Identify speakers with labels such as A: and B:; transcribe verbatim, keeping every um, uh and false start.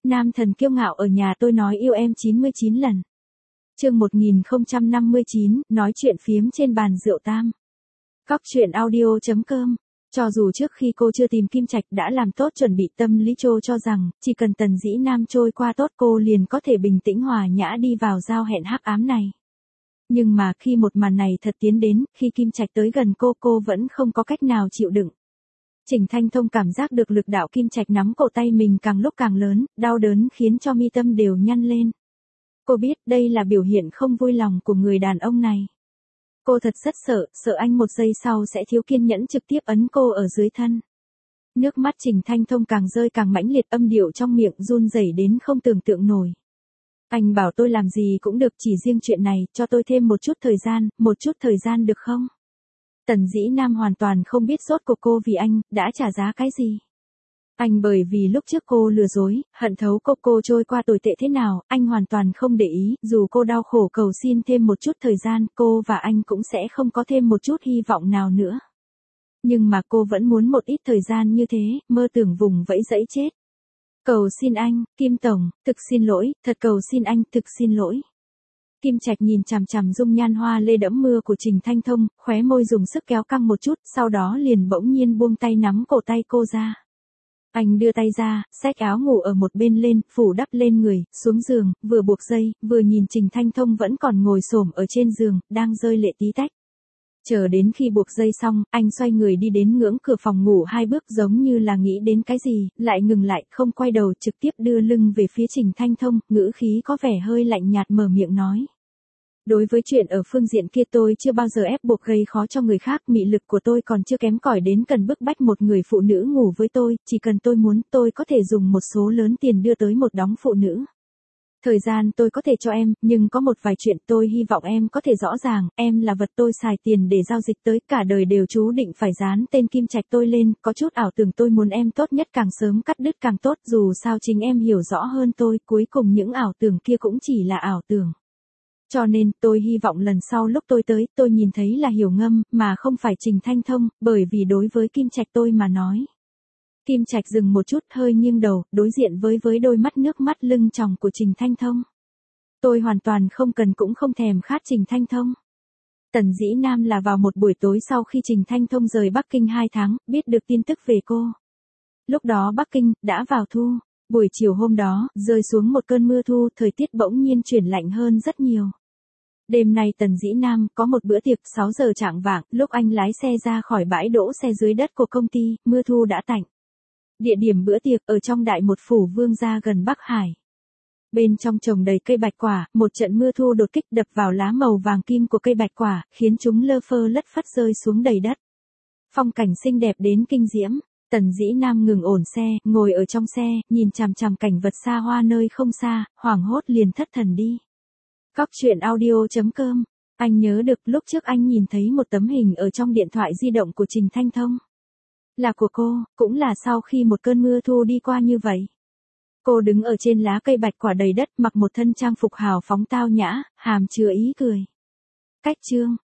A: Nam thần kiêu ngạo ở nhà tôi nói yêu em chín mươi chín lần. Chương một nghìn không trăm năm mươi chín, nói chuyện phiếm trên bàn rượu tam. Cóc truyện audio chấm com. Cho dù trước khi cô chưa tìm Kim Trạch đã làm tốt chuẩn bị tâm lý, Trô cho rằng chỉ cần Tần Dĩ Nam trôi qua tốt cô liền có thể bình tĩnh hòa nhã đi vào giao hẹn hắc ám này. Nhưng mà khi một màn này thật tiến đến, khi Kim Trạch tới gần cô, cô vẫn không có cách nào chịu đựng. Trình Thanh Thông cảm giác được lực đạo Kim Trạch nắm cổ tay mình càng lúc càng lớn, đau đớn khiến cho mi tâm đều nhăn lên. Cô biết đây là biểu hiện không vui lòng của người đàn ông này. Cô thật rất sợ, sợ anh một giây sau sẽ thiếu kiên nhẫn trực tiếp ấn cô ở dưới thân. Nước mắt Trình Thanh Thông càng rơi càng mãnh liệt, âm điệu trong miệng run rẩy đến không tưởng tượng nổi. Anh bảo tôi làm gì cũng được, chỉ riêng chuyện này, cho tôi thêm một chút thời gian, một chút thời gian được không? Tần Dĩ Nam hoàn toàn không biết rốt cuộc cô vì anh, đã trả giá cái gì. Anh bởi vì lúc trước cô lừa dối, hận thấu cô cô trôi qua tồi tệ thế nào, anh hoàn toàn không để ý, dù cô đau khổ cầu xin thêm một chút thời gian, cô và anh cũng sẽ không có thêm một chút hy vọng nào nữa. Nhưng mà cô vẫn muốn một ít thời gian như thế, mơ tưởng vùng vẫy dẫy chết. Cầu xin anh, Kim Tổng, thực xin lỗi, thật cầu xin anh, thực xin lỗi. Kim Trạch nhìn chằm chằm dung nhan hoa lê đẫm mưa của Trình Thanh Thông, khóe môi dùng sức kéo căng một chút, sau đó liền bỗng nhiên buông tay nắm cổ tay cô ra. Anh đưa tay ra, xách áo ngủ ở một bên lên, phủ đắp lên người, xuống giường, vừa buộc dây, vừa nhìn Trình Thanh Thông vẫn còn ngồi xổm ở trên giường, đang rơi lệ tí tách. Chờ đến khi buộc dây xong, anh xoay người đi đến ngưỡng cửa phòng ngủ hai bước, giống như là nghĩ đến cái gì, lại ngừng lại, không quay đầu, trực tiếp đưa lưng về phía Trình Thanh Thông, ngữ khí có vẻ hơi lạnh nhạt mở miệng nói. Đối với chuyện ở phương diện kia tôi chưa bao giờ ép buộc gây khó cho người khác, mị lực của tôi còn chưa kém cỏi đến cần bức bách một người phụ nữ ngủ với tôi, chỉ cần tôi muốn, tôi có thể dùng một số lớn tiền đưa tới một đống phụ nữ. Thời gian tôi có thể cho em, nhưng có một vài chuyện tôi hy vọng em có thể rõ ràng, em là vật tôi xài tiền để giao dịch tới, cả đời đều chú định phải dán tên Kim Trạch tôi lên, có chút ảo tưởng tôi muốn em tốt nhất càng sớm cắt đứt càng tốt, dù sao chính em hiểu rõ hơn tôi, cuối cùng những ảo tưởng kia cũng chỉ là ảo tưởng. Cho nên, tôi hy vọng lần sau lúc tôi tới, tôi nhìn thấy là Hiểu Ngâm, mà không phải Trình Thanh Thông, bởi vì đối với Kim Trạch tôi mà nói. Kim Trạch dừng một chút, hơi nghiêng đầu, đối diện với với đôi mắt nước mắt lưng tròng của Trình Thanh Thông. Tôi hoàn toàn không cần cũng không thèm khát Trình Thanh Thông. Tần Dĩ Nam là vào một buổi tối sau khi Trình Thanh Thông rời Bắc Kinh hai tháng, biết được tin tức về cô. Lúc đó Bắc Kinh, đã vào thu. Buổi chiều hôm đó, rơi xuống một cơn mưa thu, thời tiết bỗng nhiên chuyển lạnh hơn rất nhiều. Đêm nay Tần Dĩ Nam có một bữa tiệc, sáu giờ chạng vạng, lúc anh lái xe ra khỏi bãi đỗ xe dưới đất của công ty, mưa thu đã tạnh. Địa điểm bữa tiệc ở trong đại một phủ vương gia gần Bắc Hải. Bên trong trồng đầy cây bạch quả, một trận mưa thu đột kích đập vào lá màu vàng kim của cây bạch quả, khiến chúng lơ phơ lất phất rơi xuống đầy đất. Phong cảnh xinh đẹp đến kinh diễm. Tần Dĩ Nam ngừng ổn xe, ngồi ở trong xe, nhìn chằm chằm cảnh vật xa hoa nơi không xa, hoảng hốt liền thất thần đi. Cóc truyện audio chấm com. Anh nhớ được lúc trước anh nhìn thấy một tấm hình ở trong điện thoại di động của Trình Thanh Thông. Là của cô, cũng là sau khi một cơn mưa thu đi qua như vậy. Cô đứng ở trên lá cây bạch quả đầy đất, mặc một thân trang phục hào phóng tao nhã, hàm chứa ý cười. Cách chương.